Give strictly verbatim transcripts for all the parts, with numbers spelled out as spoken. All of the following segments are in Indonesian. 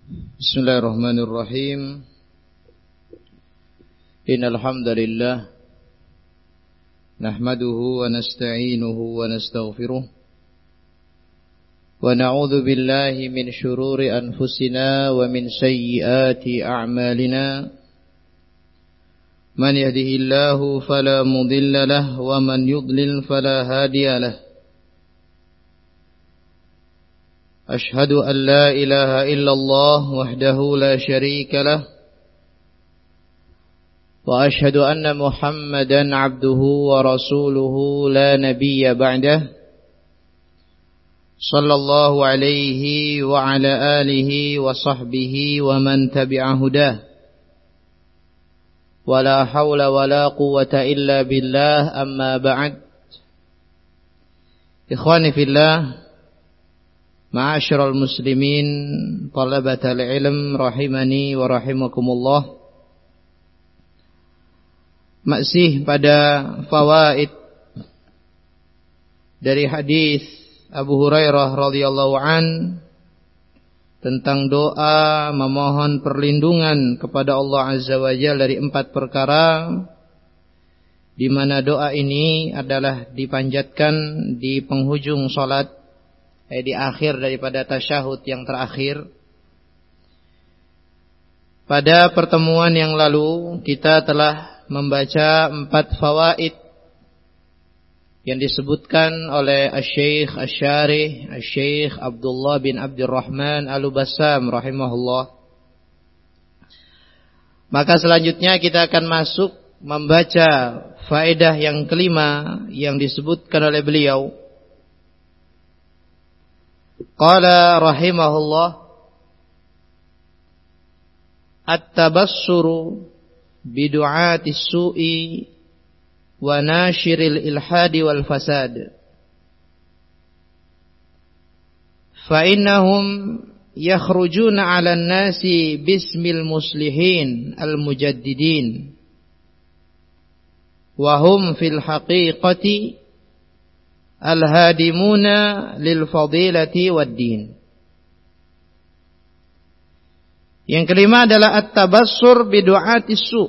Bismillahirrahmanirrahim. Innal hamdalillah nahmaduhu wa nasta'inuhu wa nastaghfiruh wa na'udzu billahi min shururi anfusina wa min sayyiati a'malina. Man yahdihillahu fala mudilla lahu wa man yudlil fala hadiya lahu. أشهد أن لا إله إلا الله وحده لا شريك له وأشهد أن محمدا عبده ورسوله لا نبي بعده صلى الله عليه وعلى آله وصحبه ومن تبع هداه ولا حول ولا قوة إلا بالله أما بعد. إخواني في الله, Ma'asyiral muslimin, talabatal ilm rahimani wa rahimakumullah. Masih pada fawaid dari hadis Abu Hurairah radhiyallahu an tentang doa memohon perlindungan kepada Allah Azza wa Jalla dari empat perkara, di mana doa ini adalah dipanjatkan di penghujung salat, Eh, di akhir daripada tasyahud yang terakhir. Pada pertemuan yang lalu kita telah membaca empat fawaid yang disebutkan oleh Asy-Syaikh Asy-Syarih Asy-Syaikh Abdullah bin Abdurrahman Al-Bassam rahimahullah. Maka selanjutnya kita akan masuk membaca faedah yang kelima yang disebutkan oleh beliau. Qala rahimahullah, at-tabassuru bidu'ati su'i wa nashiril ilhadi wal fasad, fa innahum yakhrujuna 'ala an-nasi bismil muslihin al-mujaddidin wa hum fil haqiqati al-hadimuna lil fadilati wad din. Yang kelima adalah at-tabassur bi du'ati su',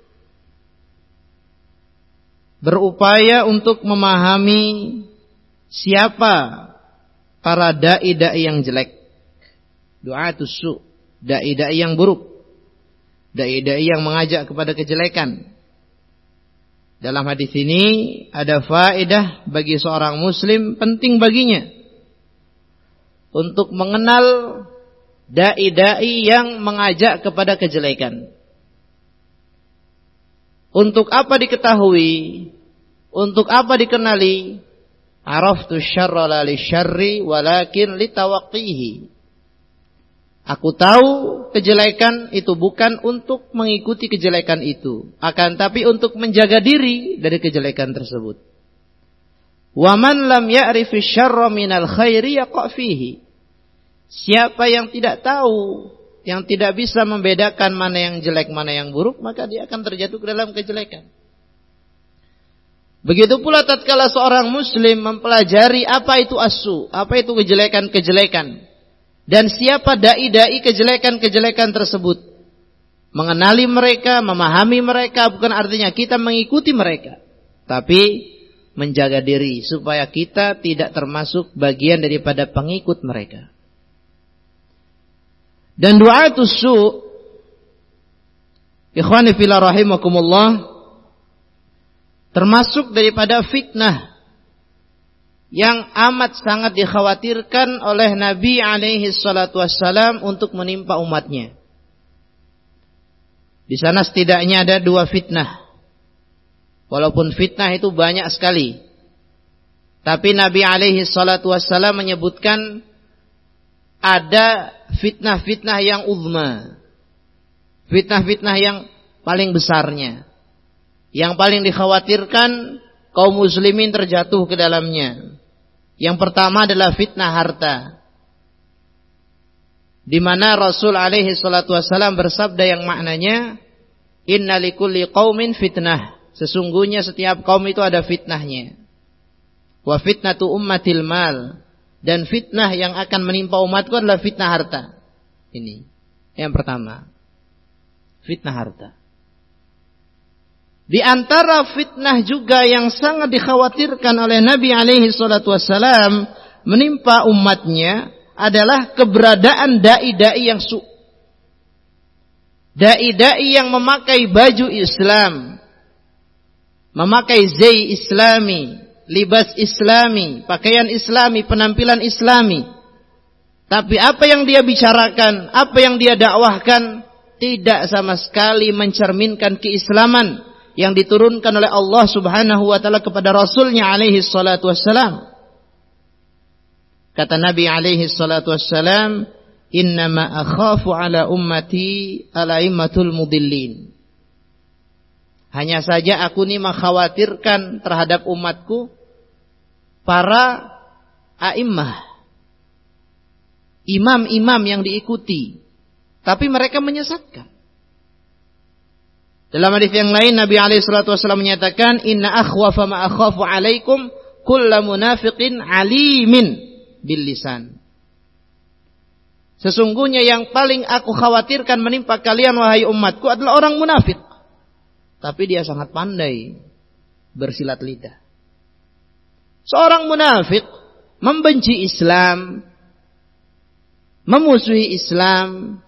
berupaya untuk memahami siapa para dai-dai yang jelek. Du'atus su', dai-dai yang buruk, dai-dai yang mengajak kepada kejelekan. Dalam hadis ini ada faedah bagi seorang muslim, penting baginya untuk mengenal dai-dai yang mengajak kepada kejelekan. Untuk apa diketahui? Untuk apa dikenali? Araftu syarra la li syarri walakin li tawaqqihi. Aku tahu kejelekan itu bukan untuk mengikuti kejelekan itu, akan tapi untuk menjaga diri dari kejelekan tersebut. Wa man lam ya'rifi syarra minal khairi yaqa fihi. Siapa yang tidak tahu, yang tidak bisa membedakan mana yang jelek, mana yang buruk, maka dia akan terjatuh ke dalam kejelekan. Begitu pula tatkala seorang muslim mempelajari apa itu asu, apa itu kejelekan-kejelekan, dan siapa dai-dai kejelekan-kejelekan tersebut. Mengenali mereka, memahami mereka bukan artinya kita mengikuti mereka, tapi menjaga diri supaya kita tidak termasuk bagian daripada pengikut mereka. Dan du'atus su', ikhwani fillah rahimakumullah, termasuk daripada fitnah yang amat sangat dikhawatirkan oleh Nabi alaihi salatu wassalam untuk menimpa umatnya. Di sana setidaknya ada dua fitnah. Walaupun fitnah itu banyak sekali, tapi Nabi alaihi salatu wassalam menyebutkan ada fitnah-fitnah yang uzma, fitnah-fitnah yang paling besarnya, yang paling dikhawatirkan kaum muslimin terjatuh ke dalamnya. Yang pertama adalah fitnah harta, di mana Rasul alaihi salatu wassalam bersabda yang maknanya, inna likulli qaumin fitnah, sesungguhnya setiap kaum itu ada fitnahnya. Wa fitnatu ummatil mal, dan fitnah yang akan menimpa umatku adalah fitnah harta. Ini Yang pertama, fitnah harta. Di antara fitnah juga yang sangat dikhawatirkan oleh Nabi alaihi salatu wassalam menimpa umatnya adalah keberadaan dai-dai yang su. Dai-dai yang memakai baju Islam, memakai zai islami, libas islami, pakaian islami, penampilan islami. Tapi apa yang dia bicarakan, apa yang dia dakwahkan tidak sama sekali mencerminkan keislaman yang diturunkan oleh Allah Subhanahu wa taala kepada Rasulnya alaihi salatu wassalam. Kata Nabi alaihi salatu wassalam, "Innama akhafu ala ummati alaimatul mudillin." Hanya saja aku ini mengkhawatirkan terhadap umatku para a'immah, imam-imam yang diikuti, tapi mereka menyesatkan. Dalam hadis yang lain Nabi alaihi salatu wasallam menyatakan, "Inna akhwafa ma akhafu alaikum kullu munafiqin alimin bil lisan." Sesungguhnya yang paling aku khawatirkan menimpa kalian wahai umatku adalah orang munafik, tapi dia sangat pandai bersilat lidah. Seorang munafik membenci Islam, memusuhi Islam,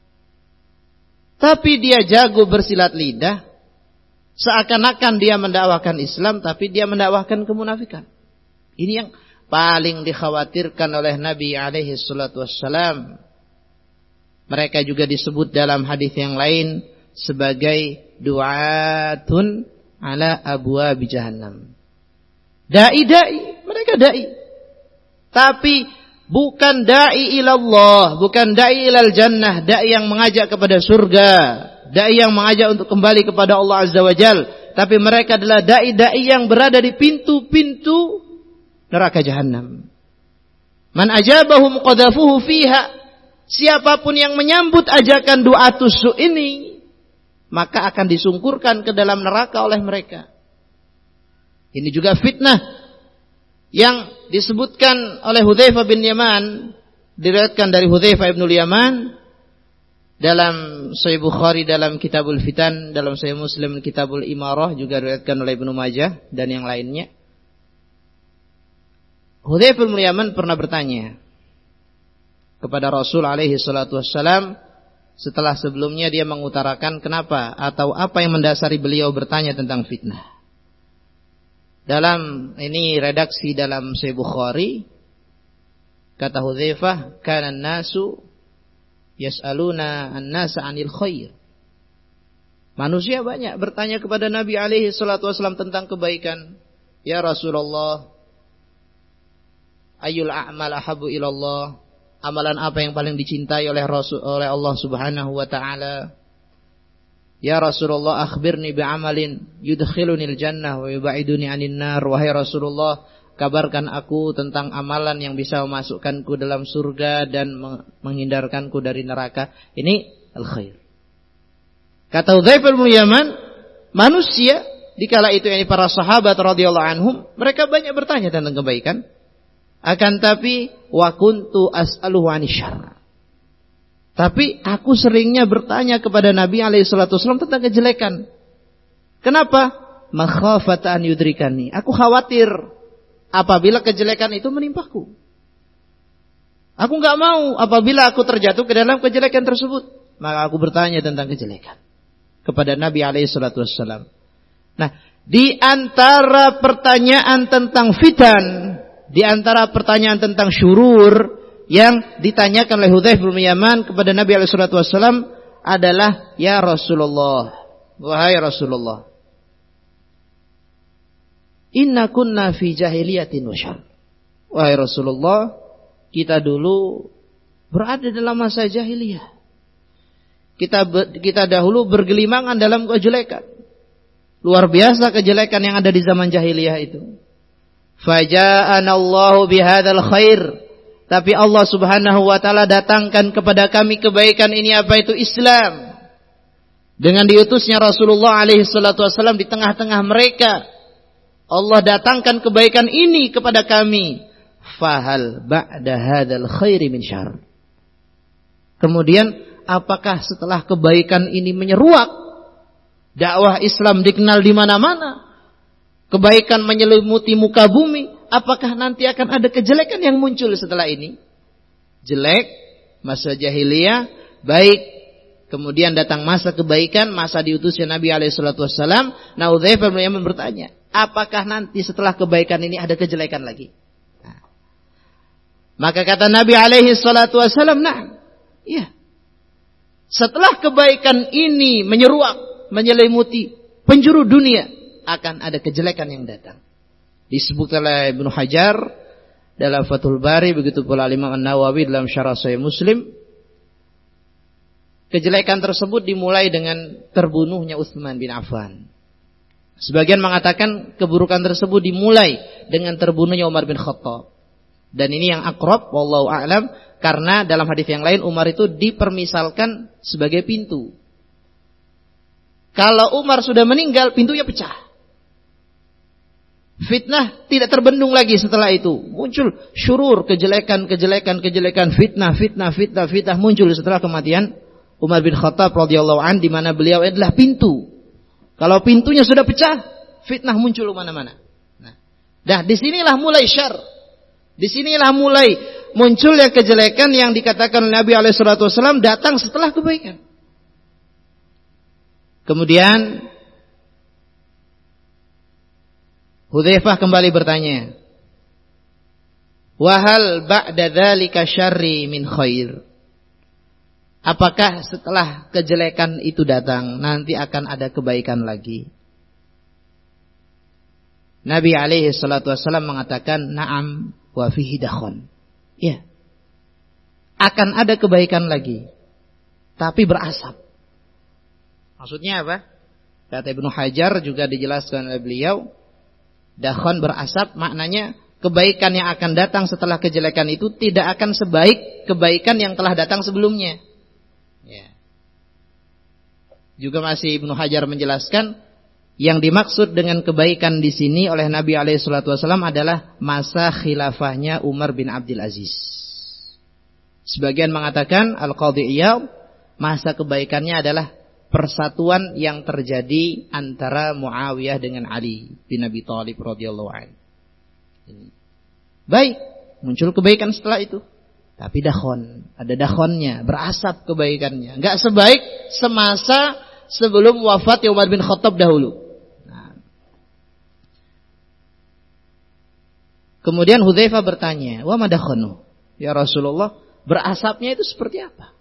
tapi dia jago bersilat lidah, seakan-akan dia mendakwakan Islam, tapi dia mendakwahkan kemunafikan. Ini yang paling dikhawatirkan oleh Nabi alaihi salatu wassalam. Mereka juga disebut dalam hadis yang lain sebagai du'atun ala abwabi jahannam. Dai-dai, mereka dai. Tapi bukan da'i ilallah, bukan da'i ilal jannah, da'i yang mengajak kepada surga, da'i yang mengajak untuk kembali kepada Allah Azza wa Jal. Tapi mereka adalah da'i-da'i yang berada di pintu-pintu neraka jahannam. Man ajabahum qadhafuhu fiha. Siapapun yang menyambut ajakan du'atus su ini, maka akan disungkurkan ke dalam neraka oleh mereka. Ini juga fitnah yang disebutkan oleh Hudzaifah bin Yaman, diriwayatkan dari Hudzaifah bin Yaman dalam Sahih Bukhari dalam Kitabul Fitan, dalam Sahih Muslim Kitabul Imarah, juga diriwayatkan oleh Ibnu Majah dan yang lainnya. Hudzaifah bin Yaman pernah bertanya kepada Rasul alaihi salatu wassalam setelah sebelumnya dia mengutarakan kenapa atau apa yang mendasari beliau bertanya tentang fitnah. Dalam ini redaksi dalam Sahih Bukhari, kata Hudzaifah, kana an-nasu yas'aluna an-nasa 'anil khair. Manusia banyak bertanya kepada Nabi alaihi salatu wasallam tentang kebaikan. Ya Rasulullah, ayyul a'mal ahabbu ilallah? Amalan apa yang paling dicintai oleh Rasul, oleh Allah Subhanahu wa taala? Ya Rasulullah, akhbirni bi'amalin yudkhilunil jannah wa yub'iduni 'anil nar. Wahai Rasulullah, kabarkan aku tentang amalan yang bisa memasukkanku dalam surga dan menghindarkanku dari neraka. Ini al-khair. Kata Hudzaifah bin Yaman, manusia dikala itu, yakni para sahabat radhiyallahu anhum, mereka banyak bertanya tentang kebaikan. Akan tapi wa kuntu as'aluhu 'anil syarr. Tapi aku seringnya bertanya kepada Nabi alaihi salatu wasallam tentang kejelekan. Kenapa? Makhafata an yudrikani. Aku khawatir apabila kejelekan itu menimpaku. Aku enggak mau apabila aku terjatuh ke dalam kejelekan tersebut. Maka aku bertanya tentang kejelekan kepada Nabi alaihi salatu wasallam. Nah, di antara pertanyaan tentang fitan, di antara pertanyaan tentang syurur yang ditanyakan oleh Hudzaifah bin Yaman kepada Nabi alaihi salatu wasallam adalah, ya Rasulullah, wahai Rasulullah, inna kunna fi jahiliyatin wa syarr. Wahai Rasulullah, kita dulu berada dalam masa jahiliyah. Kita kita dahulu bergelimangan dalam kejelekan. Luar biasa kejelekan yang ada di zaman jahiliyah itu. Faja'ana Allahu bihadzal khair. Tapi Allah Subhanahu wa taala datangkan kepada kami kebaikan ini, apa itu? Islam. Dengan diutusnya Rasulullah alaihi salatu wasallam di tengah-tengah mereka, Allah datangkan kebaikan ini kepada kami. Fahal ba'da hadzal khairi min syarr. Kemudian apakah setelah kebaikan ini menyeruak, dakwah Islam dikenal di mana-mana, kebaikan menyelimuti muka bumi, apakah nanti akan ada kejelekan yang muncul setelah ini? Jelek, masa jahiliyah, baik, kemudian datang masa kebaikan, masa diutusnya Nabi alaihi salatu wassalam. Nah, Hudzaifah bin Yaman bertanya, apakah nanti setelah kebaikan ini ada kejelekan lagi? Nah, maka kata Nabi alaihi salatu wassalam, nah, iya. Setelah kebaikan ini menyeruak, menyelimuti penjuru dunia, akan ada kejelekan yang datang. Disebut oleh Ibnu Hajar dalam Fathul Bari, begitu pula Imam An-Nawawi dalam Syarah Sahih Muslim. Kejelekan tersebut dimulai dengan terbunuhnya Utsman bin Affan. Sebagian mengatakan keburukan tersebut dimulai dengan terbunuhnya Umar bin Khattab. Dan ini yang akrab, wallahu a'lam, karena dalam hadis yang lain Umar itu dipermisalkan sebagai pintu. Kalau Umar sudah meninggal, pintunya pecah. Fitnah tidak terbendung lagi setelah itu. Muncul syurur, kejelekan, kejelekan, kejelekan, fitnah, fitnah, fitnah, fitnah muncul setelah kematian Umar bin Khattab radhiyallahu an, di mana beliau adalah pintu. Kalau pintunya sudah pecah, fitnah muncul mana-mana. Nah, dah disinilah mulai syar. Disinilah mulai munculnya kejelekan yang dikatakan Nabi alaihi salatu wasallam datang setelah kebaikan. Kemudian Hudzaifah kembali bertanya, "Wa hal ba'da dzalika syarri min khair?" Apakah setelah kejelekan itu datang nanti akan ada kebaikan lagi? Nabi alaihi salatu wasallam mengatakan, "Na'am wa fihi dakhon." Ya. Akan ada kebaikan lagi, tapi berasap. Maksudnya apa? Kata Ibnu Hajar, juga dijelaskan oleh beliau, dakhon berasap maknanya kebaikan yang akan datang setelah kejelekan itu tidak akan sebaik kebaikan yang telah datang sebelumnya. Ya. Juga masih Ibnu Hajar menjelaskan, yang dimaksud dengan kebaikan di sini oleh Nabi alaihi salatu wasallam adalah masa khilafahnya Umar bin Abdul Aziz. Sebagian mengatakan Al-Qadhi Iyad, masa kebaikannya adalah persatuan yang terjadi antara Muawiyah dengan Ali bin Abi Thalib radhiyallahu anhu. Baik, muncul kebaikan setelah itu. Tapi dakhon, ada dakhonnya, berasap kebaikannya. Enggak sebaik semasa sebelum wafat Umar bin Khattab dahulu. Kemudian Hudzaifah bertanya, "Wa madakhanu?" Ya Rasulullah, berasapnya itu seperti apa?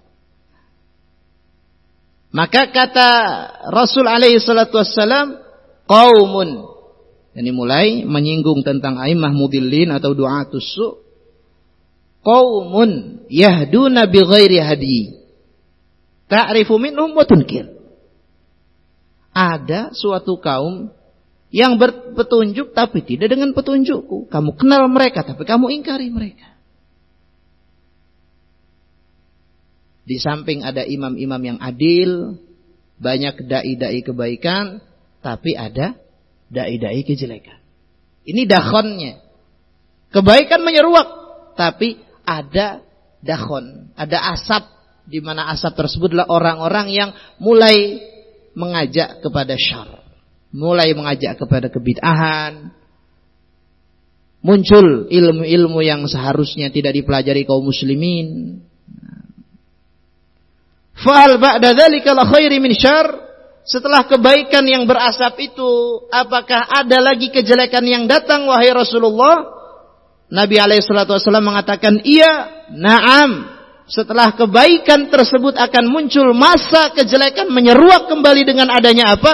Maka kata Rasul alaihi salatu wassalam, qaumun. Ini mulai menyinggung tentang a'immah mudillin atau du'atus su'. Qaumun yahduna bighairi hadi. Ta'rifu minhum wa tunkir. Ada suatu kaum yang berpetunjuk tapi tidak dengan petunjukku. Kamu kenal mereka tapi kamu ingkari mereka. Di samping ada imam-imam yang adil, banyak dai-dai kebaikan, tapi ada dai-dai kejelekan. Ini dakhonnya. Kebaikan menyeruak, tapi ada dakhon, ada asap, di mana asap tersebut adalah orang-orang yang mulai mengajak kepada syarr, mulai mengajak kepada kebid'ahan, muncul ilmu-ilmu yang seharusnya tidak dipelajari kaum muslimin. Fa'al ba'da dzalika la khairi min syarr. Setelah kebaikan yang berasap itu, apakah ada lagi kejelekan yang datang wahai Rasulullah? Nabi alaihi salatu wasallam mengatakan, iya, na'am. Setelah kebaikan tersebut akan muncul masa kejelekan menyeruak kembali dengan adanya apa?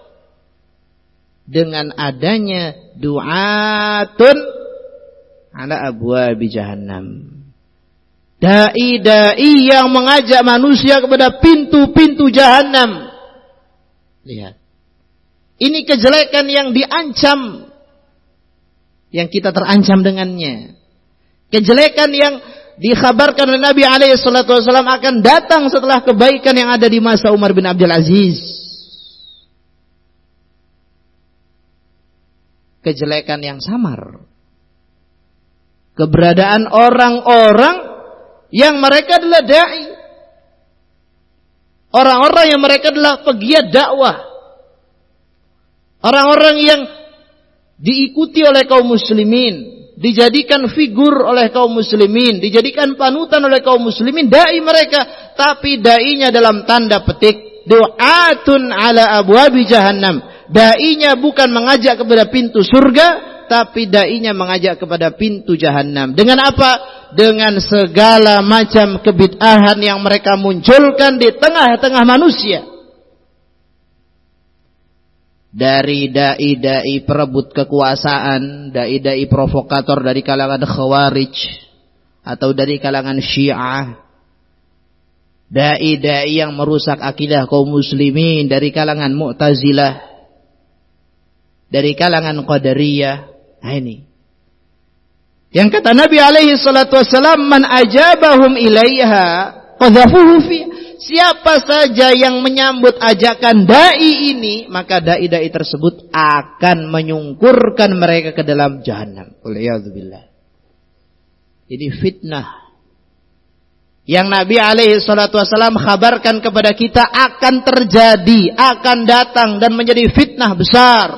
Dengan adanya du'atun ala abwabi jahannam. Dai-dai yang mengajak manusia kepada pintu-pintu jahannam. Lihat. Ini kejelekan yang diancam. Yang kita terancam dengannya. Kejelekan yang dikhabarkan oleh Nabi alaihi salatu wasallam akan datang setelah kebaikan yang ada di masa Umar bin Abdul Aziz. Kejelekan yang samar. Keberadaan orang-orang yang mereka adalah da'i, Orang-orang yang mereka adalah pegiat dakwah. Orang-orang yang diikuti oleh kaum muslimin, dijadikan figur oleh kaum muslimin, dijadikan panutan oleh kaum muslimin, dai mereka, tapi dainya dalam tanda petik du'atun ala abwabi jahannam. Dainya bukan mengajak kepada pintu surga, tapi dainya mengajak kepada pintu jahannam. Dengan apa? Dengan segala macam kebid'ahan yang mereka munculkan di tengah-tengah manusia. Dari dai-dai perebut kekuasaan, dai-dai provokator dari kalangan Khawarij atau dari kalangan Syiah, dai-dai yang merusak akidah kaum muslimin dari kalangan Mu'tazilah, dari kalangan Qadariyah. Nah ini yang kata Nabi alaihi salatu wassalam, man ajabahum ilaiha qadhafuhu fi. Siapa saja yang menyambut ajakan dai ini, maka dai-dai tersebut akan menyungkurkan mereka ke dalam jahannam. Waliyadzubillah. Ini fitnah yang Nabi alaihi salatu wassalam khabarkan kepada kita akan terjadi, akan datang dan menjadi fitnah besar.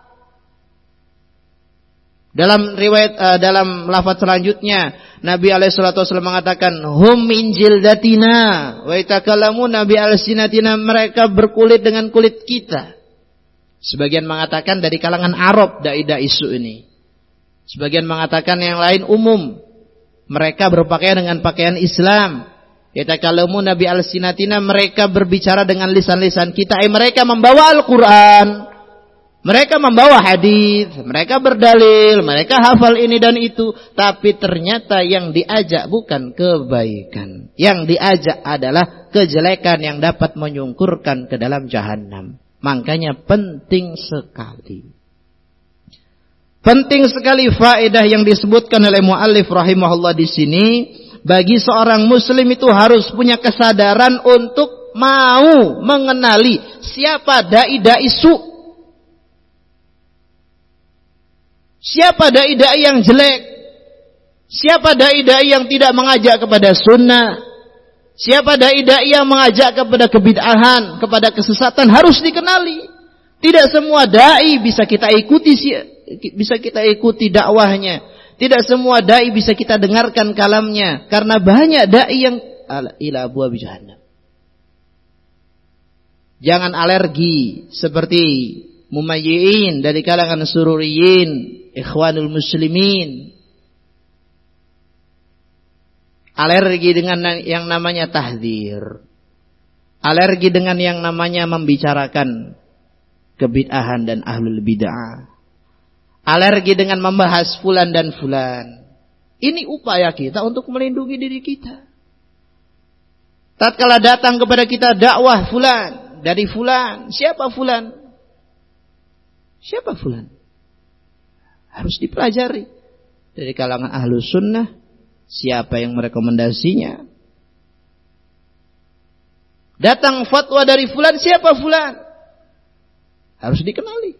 Dalam riwayat uh, dalam lafaz selanjutnya Nabi alaihi salatu wasallam mengatakan hum min jildatina wa yatakallamuna bi alsinatina, mereka berkulit dengan kulit kita. Sebagian mengatakan dari kalangan Arab dai-dai isu ini. Sebagian mengatakan yang lain umum. Mereka berpakaian dengan pakaian Islam. Yatakallamuna bi alsinatina, mereka berbicara dengan lisan-lisan kita. Eh, mereka membawa Al-Qur'an. Mereka membawa hadis, mereka berdalil, mereka hafal ini dan itu, tapi ternyata yang diajak bukan kebaikan. Yang diajak adalah kejelekan yang dapat menyungkurkan ke dalam jahannam. Makanya penting sekali. Penting sekali faedah yang disebutkan oleh muallif rahimahullah di sini, bagi seorang muslim itu harus punya kesadaran untuk mau mengenali siapa dai-dai su. Siapa dai-dai yang jelek? Siapa dai-dai yang tidak mengajak kepada sunnah? Siapa dai-dai yang mengajak kepada kebid'ahan, kepada kesesatan? Harus dikenali. Tidak semua dai bisa kita ikuti, bisa kita ikuti dakwahnya. Tidak semua dai bisa kita dengarkan kalamnya, karena banyak dai yang ila abwabi jahannam. Jangan alergi seperti mumayyi'in dari kalangan sururiyin, ikhwanul muslimin. Alergi dengan yang namanya tahdzir. Alergi dengan yang namanya membicarakan kebid'ahan dan ahlul bid'ah. Alergi dengan membahas fulan dan fulan. Ini upaya kita untuk melindungi diri kita. Tatkala datang kepada kita dakwah fulan, dari fulan, siapa fulan? Siapa fulan? Harus dipelajari dari kalangan ahlu sunnah, siapa yang merekomendasinya. Datang fatwa dari fulan, siapa fulan? Harus dikenali.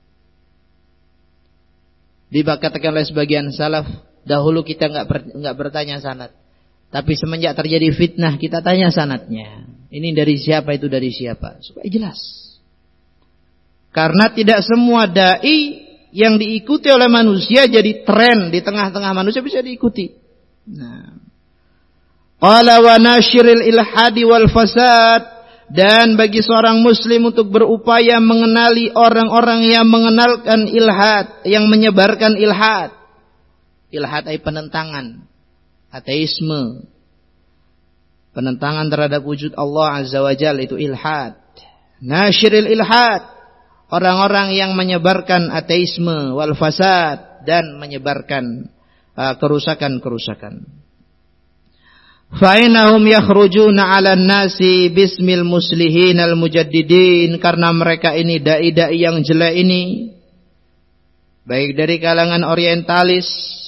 Dikatakan oleh sebagian salaf, dahulu kita nggak ber, nggak bertanya sanad, tapi semenjak terjadi fitnah kita tanya sanadnya. Ini dari siapa, itu dari siapa, supaya jelas. Karena tidak semua dai yang diikuti oleh manusia jadi tren di tengah-tengah manusia bisa diikuti. Nah, qala wa nasyiril ilhadi wal fasad, dan bagi seorang muslim untuk berupaya mengenali orang-orang yang mengenalkan ilhad, yang menyebarkan ilhad. Ilhad ay penentangan, ateisme, penentangan terhadap wujud Allah Azza wa Jalla, itu ilhad. Nasyiril ilhad, orang-orang yang menyebarkan ateisme wal fasad, dan menyebarkan uh, kerusakan-kerusakan. Fa'inahum yakhrujuna 'alan nasi bismil muslihin al mujaddidin, karena mereka ini dai-dai yang jelek ini, baik dari kalangan orientalis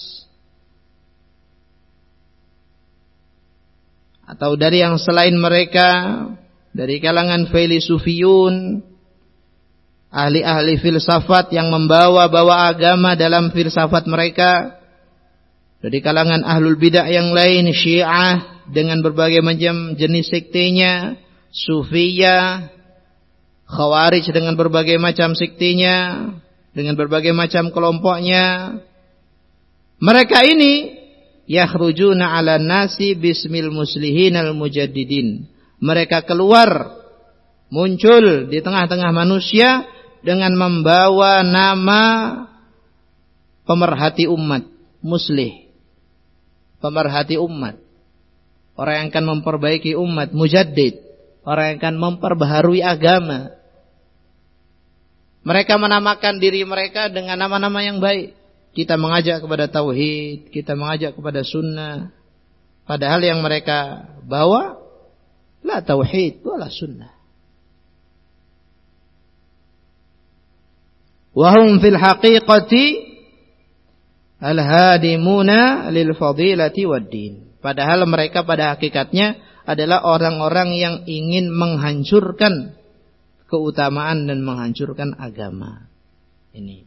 atau dari yang selain mereka, dari kalangan filosofiun, ahli-ahli filsafat yang membawa-bawa agama dalam filsafat mereka, dari kalangan ahlul bidah yang lain, Syiah dengan berbagai macam jenis sektenya, Sufiyah, Khawarij dengan berbagai macam sektinya, dengan berbagai macam kelompoknya. Mereka ini yakhrujuna 'alan nasi bismil muslihin al mujaddidin. Mereka keluar, muncul di tengah-tengah manusia dengan membawa nama pemerhati umat, muslih, pemerhati umat, orang yang akan memperbaiki umat, mujaddid, orang yang akan memperbaharui agama. Mereka menamakan diri mereka dengan nama-nama yang baik. Kita mengajak kepada tauhid, kita mengajak kepada sunnah. Padahal yang mereka bawa la tauhid wala sunnah. Wa hum fil haqiqati al-hadimuna lil fadilati wad din. Padahal mereka pada hakikatnya adalah orang-orang yang ingin menghancurkan keutamaan dan menghancurkan agama. Ini.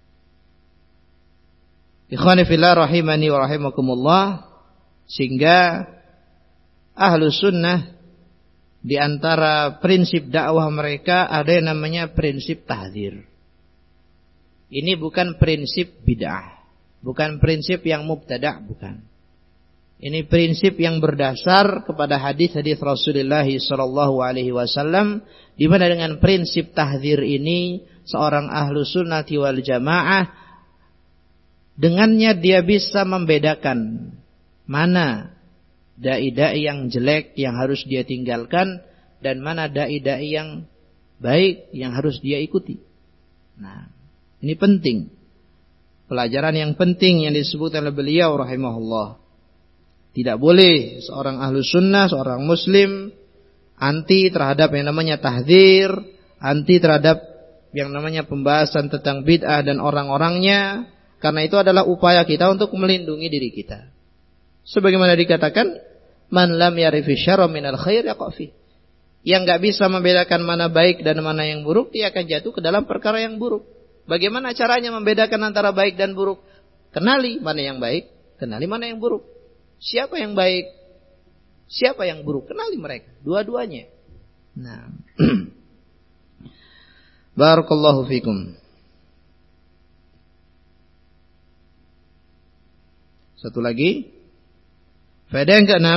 Ikhwani fillah rahimani wa rahimakumullah. Sehingga Ahlus Sunnah di antara prinsip dakwah mereka ada yang namanya prinsip tahdzir. Ini bukan prinsip bid'ah, bukan prinsip yang mubtada', bukan. Ini prinsip yang berdasar kepada hadis-hadis Rasulullah sallallahu alaihi wasallam, di mana dengan prinsip tahdzir ini seorang Ahlus Sunnati wal Jamaah dengannya dia bisa membedakan mana dai-dai yang jelek yang harus dia tinggalkan dan mana dai-dai yang baik yang harus dia ikuti. Nah, ini penting. Pelajaran yang penting yang disebut oleh beliau rahimahullah. Tidak boleh seorang Ahlus Sunnah, seorang Muslim anti terhadap yang namanya tahdzir, anti terhadap yang namanya pembahasan tentang bid'ah dan orang-orangnya, karena itu adalah upaya kita untuk melindungi diri kita. Sebagaimana dikatakan, man lam ya'rifi syarra minal khair yaqa fi. Yang enggak bisa membedakan mana baik dan mana yang buruk, dia akan jatuh ke dalam perkara yang buruk. Bagaimana caranya membedakan antara baik dan buruk? Kenali mana yang baik, kenali mana yang buruk. Siapa yang baik, siapa yang buruk, kenali mereka, dua-duanya. Nah, barakallahu fikum. Satu lagi, faedah yang keenam,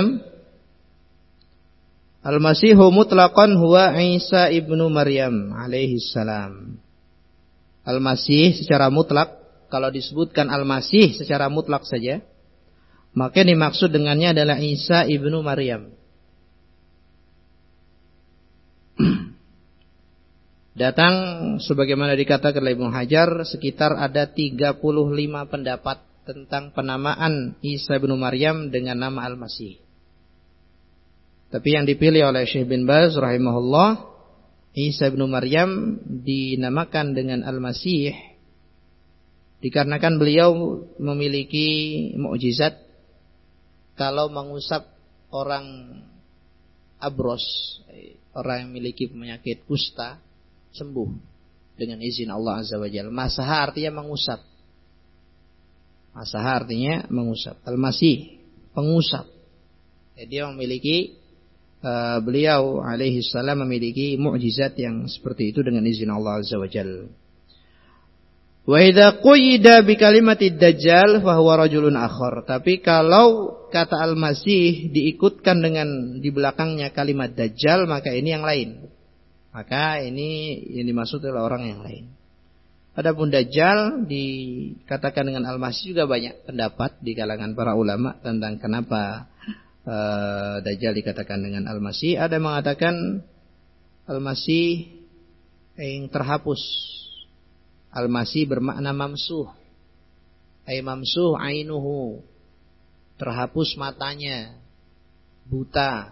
Al-Masihu mutlaqan huwa Isa ibnu Maryam alaihi salam. Al-Masih secara mutlak, kalau disebutkan Al-Masih secara mutlak saja, maka yang dimaksud dengannya adalah Isa ibnu Maryam. Datang sebagaimana dikatakan oleh Ibnu Hajar, sekitar ada tiga puluh lima pendapat tentang penamaan Isa ibnu Maryam dengan nama Al-Masih. Tapi yang dipilih oleh Syekh bin Baz rahimahullah, Isa ibnu Maryam dinamakan dengan Al-Masih dikarenakan beliau memiliki mukjizat. Kalau mengusap orang abros, orang yang memiliki penyakit kusta, sembuh dengan izin Allah Azza wa Jalla. Masaha artinya mengusap. Masaha artinya mengusap. Al-Masih, pengusap. Jadi dia memiliki, uh, beliau alaihi salam memiliki mukjizat yang seperti itu dengan izin Allah Azza wa Jalla. Wa idza quyida bi kalimatid dajjal fa huwa rajulun akhar. Tapi kalau kata Al-Masih diikutkan dengan di belakangnya kalimat dajjal, maka ini yang lain. Maka ini yang dimaksud adalah orang yang lain. Adapun dajjal dikatakan dengan Al-Masih juga banyak pendapat di kalangan para ulama tentang kenapa uh, dajjal dikatakan dengan Al-Masih. Ada yang mengatakan Al-Masih yang terhapus. Al-Masih bermakna mamsuh. Ay mamsuh ainuhu. Terhapus matanya. Buta.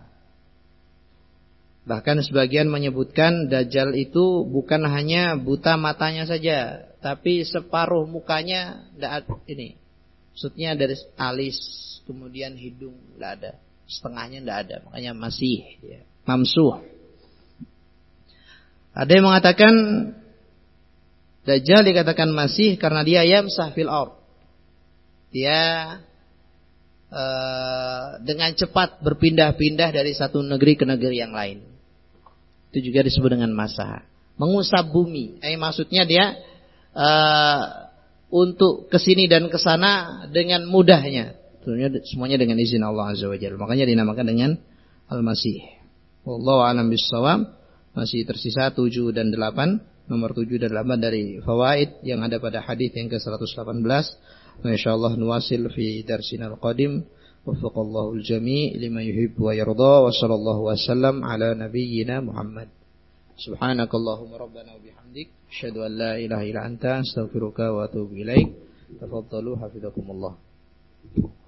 Bahkan sebagian menyebutkan Dajjal itu bukan hanya buta matanya saja, tapi separuh mukanya tidak ada ini. Maksudnya dari alis, kemudian hidung tidak ada. Setengahnya tidak ada. Makanya masih ya, mamsuh. Ada yang mengatakan Dajjal dikatakan masih karena dia yamsah fil ard. Dia uh, dengan cepat berpindah-pindah dari satu negeri ke negeri yang lain. Itu juga disebut dengan masah. Mengusap bumi. Eh, maksudnya dia uh, untuk kesini dan kesana dengan mudahnya. Semuanya dengan izin Allah Azza wa Jalla. Makanya dinamakan dengan Al-Masih. Wallahu a'lam bissawab. Masih tersisa tujuh dan delapan. Nomor tujuh dan delapan dari fawaid yang ada pada hadis yang ke seratus delapan belas. Insyaallah nuwasil fi darsinal qadim. Waffaqallahu al-jami' lima yuhibbu wa yarda. Wa sallallahu wasallam ala nabiyyina Muhammad. Subhanakallahumma rabbana wa bihamdik asyhadu an la ilaha illa anta astaghfiruka wa atubu ilaik. Tafaddalu hafizakumullah.